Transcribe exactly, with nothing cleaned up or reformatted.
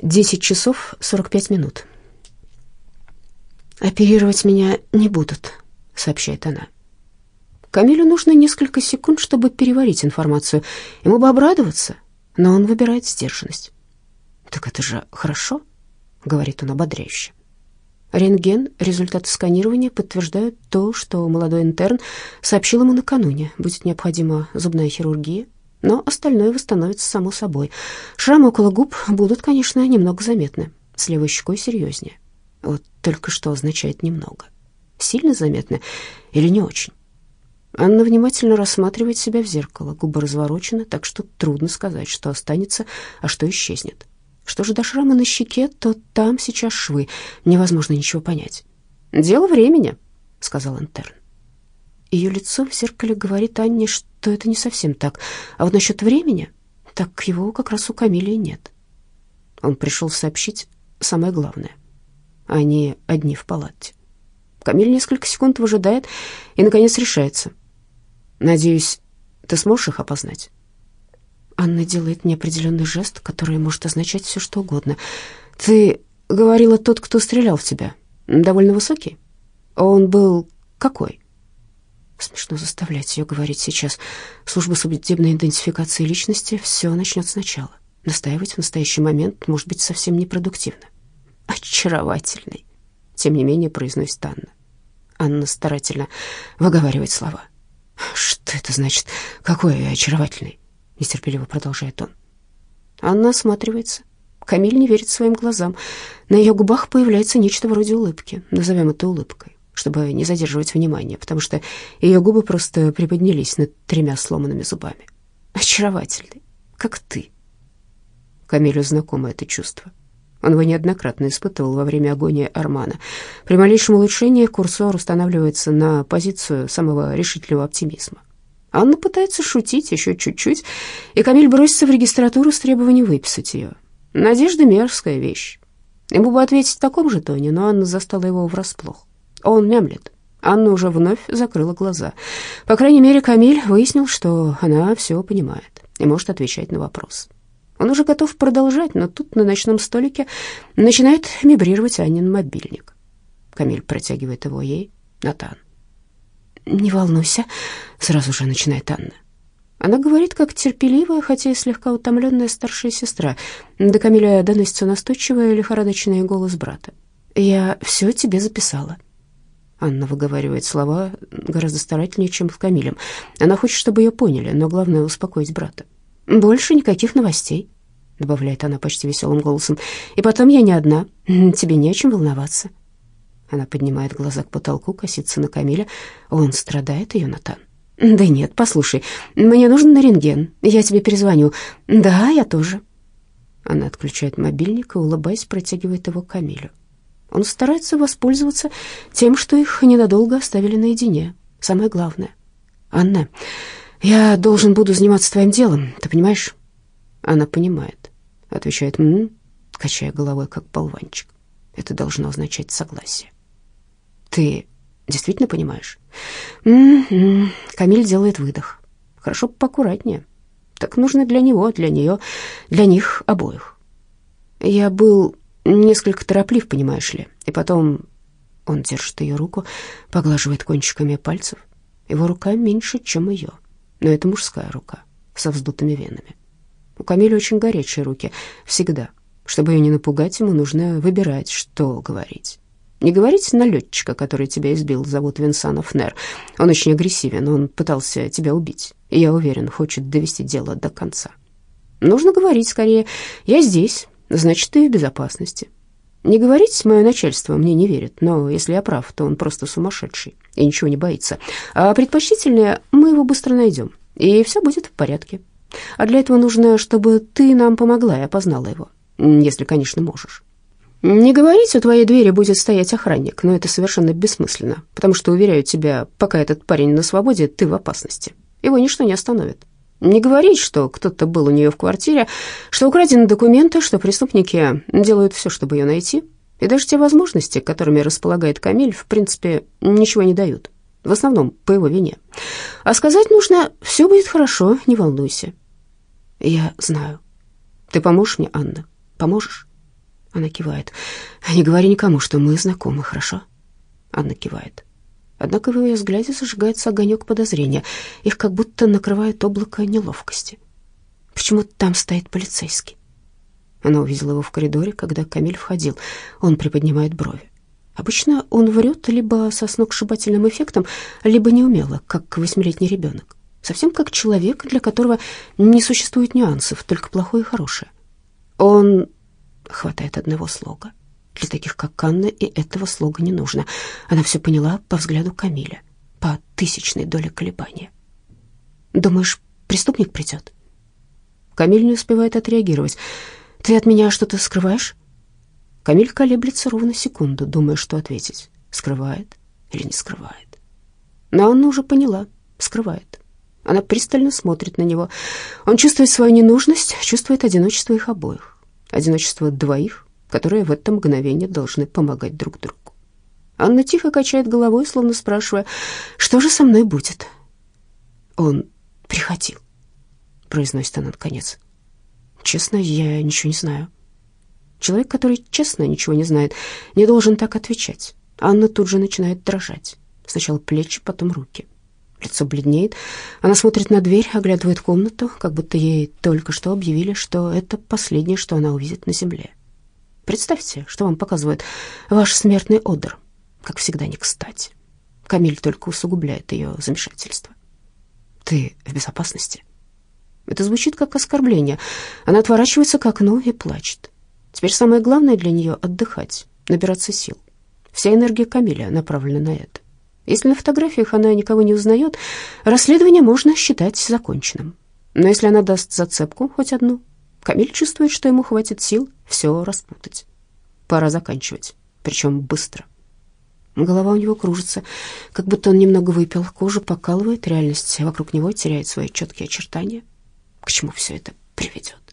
десять часов сорок пять минут. «Оперировать меня не будут», — сообщает она. Камилю нужно несколько секунд, чтобы переварить информацию. Ему бы обрадоваться, но он выбирает сдержанность. «Так это же хорошо», — говорит он ободряюще. Рентген, результаты сканирования подтверждают то, что молодой интерн сообщил ему накануне. Будет необходима зубная хирургия, но остальное восстановится само собой. Шрамы около губ будут, конечно, немного заметны. С левой щекой серьезнее. Вот только что означает «немного». Сильно заметны или не очень? Анна внимательно рассматривает себя в зеркало. Губы разворочены, так что трудно сказать, что останется, а что исчезнет. Что же до шрама на щеке, то там сейчас швы. Невозможно ничего понять. «Дело времени», — сказал интерн. Ее лицо в зеркале говорит Анне, что это не совсем так. А вот насчет времени, так его как раз у Камилии нет. Он пришел сообщить самое главное. Они одни в палате. Камиль несколько секунд выжидает и, наконец, решается. «Надеюсь, ты сможешь их опознать?» Анна делает неопределенный жест, который может означать все, что угодно. «Ты говорила, тот, кто стрелял в тебя, довольно высокий? Он был какой?» Смешно заставлять ее говорить сейчас. Служба судебной идентификации личности, все начнет сначала. Настаивать в настоящий момент может быть совсем непродуктивно. «Очаровательный», — тем не менее произносит Анна. Анна старательно выговаривает слова. «Что это значит? Какой очаровательный?» — нетерпеливо продолжает он. Анна осматривается. Камиль не верит своим глазам. На ее губах появляется нечто вроде улыбки. Назовем это улыбкой, чтобы не задерживать внимание, потому что ее губы просто приподнялись над тремя сломанными зубами. «Очаровательный, как ты». Камилю знакомо это чувство. Он его неоднократно испытывал во время агонии Армана. При малейшем улучшении курсор устанавливается на позицию самого решительного оптимизма. Анна пытается шутить еще чуть-чуть, и Камиль бросится в регистратуру с требованием выписать ее. Надежда — мерзкая вещь. Ему бы ответить в таком же тоне, но Анна застала его врасплох. Он мямлит. Анна уже вновь закрыла глаза. По крайней мере, Камиль выяснил, что она все понимает и может отвечать на вопросы. Он уже готов продолжать, но тут на ночном столике начинает вибрировать Аннин мобильник. Камиль протягивает его ей. «Натан». «Не волнуйся», — сразу же начинает Анна. Она говорит, как терпеливая, хотя и слегка утомленная старшая сестра. До Камиля доносится настойчивый лихорадочный голос брата. «Я все тебе записала». Анна выговаривает слова гораздо старательнее, чем с Камилем. Она хочет, чтобы ее поняли, но главное — успокоить брата. «Больше никаких новостей», — добавляет она почти веселым голосом. «И потом я не одна. Тебе не о чем волноваться». Она поднимает глаза к потолку, косится на Камиля. Он страдает, ее Натан. «Да нет, послушай, мне нужен на рентген. Я тебе перезвоню». «Да, я тоже». Она отключает мобильник и, улыбаясь, протягивает его Камилю. Он старается воспользоваться тем, что их ненадолго оставили наедине. Самое главное. «Анна, я должен буду заниматься твоим делом, ты понимаешь?» Она понимает, отвечает «м-м», качая головой, как болванчик. Это должно означать согласие. «Ты действительно понимаешь?» «М-м-м», Камиль делает выдох. «Хорошо, поаккуратнее. Так нужно для него, для нее, для них обоих. Я был несколько тороплив, понимаешь ли, и потом...» Он держит ее руку, поглаживает кончиками пальцев. Его рука меньше, чем ее, но это мужская рука со вздутыми венами. У Камиля очень горячие руки, всегда. Чтобы ее не напугать, ему нужно выбирать, что говорить. Не говорить на летчика, который тебя избил, зовут Винсан Фнер. Он очень агрессивен, он пытался тебя убить. И, я уверен, хочет довести дело до конца. Нужно говорить скорее «я здесь», значит, ты в безопасности. Не говорить «мое начальство мне не верит», но если я прав, то он просто сумасшедший и ничего не боится. А предпочтительнее «мы его быстро найдем, и все будет в порядке». А для этого нужно, чтобы ты нам помогла и опознала его, если, конечно, можешь. Не говорить, у твоей двери будет стоять охранник, но это совершенно бессмысленно, потому что, уверяю тебя, пока этот парень на свободе, ты в опасности. Его ничто не остановит. Не говорить, что кто-то был у нее в квартире, что украдены документы, что преступники делают все, чтобы ее найти. И даже те возможности, которыми располагает Камиль, в принципе, ничего не дают. В основном по его вине. А сказать нужно «все будет хорошо, не волнуйся». Я знаю. Ты поможешь мне, Анна? Поможешь? Она кивает. «Не говори никому, что мы знакомы, хорошо?» Анна кивает. Однако в ее взгляде зажигается огонек подозрения. Их как будто накрывает облако неловкости. «Почему там стоит полицейский?» Она увидела его в коридоре, когда Камиль входил. Он приподнимает брови. Обычно он врет либо со сногсшибательным эффектом, либо неумело, как восьмилетний ребенок. Совсем как человек, для которого не существует нюансов, только плохое и хорошее. Он хватает одного слога. Для таких, как Анна, и этого слога не нужно. Она все поняла по взгляду Камиля, по тысячной доле колебания. «Думаешь, преступник придет?» Камиль не успевает отреагировать. «Ты от меня что-то скрываешь?» Камиль колеблется ровно секунду, думая, что ответить. Скрывает или не скрывает. Но Анна уже поняла. Скрывает. Она пристально смотрит на него. Он чувствует свою ненужность, чувствует одиночество их обоих. Одиночество двоих, которые в это мгновение должны помогать друг другу. Анна тихо качает головой, словно спрашивая, что же со мной будет? «Он приходил», — произносит она наконец. «Честно, я ничего не знаю». Человек, который честно ничего не знает, не должен так отвечать. Анна тут же начинает дрожать. Сначала плечи, потом руки. Лицо бледнеет. Она смотрит на дверь, оглядывает комнату, как будто ей только что объявили, что это последнее, что она увидит на земле. Представьте, что вам показывает ваш смертный одр. Как всегда, не кстати. Камиль только усугубляет ее замешательство. «Ты в безопасности?» Это звучит как оскорбление. Она отворачивается к окну и плачет. Теперь самое главное для нее — отдыхать, набираться сил. Вся энергия Камиля направлена на это. Если на фотографиях она никого не узнает, расследование можно считать законченным. Но если она даст зацепку, хоть одну, Камиль чувствует, что ему хватит сил все распутать. Пора заканчивать, причем быстро. Голова у него кружится, как будто он немного выпил, кожу покалывает, реальность вокруг него теряет свои четкие очертания. К чему все это приведет?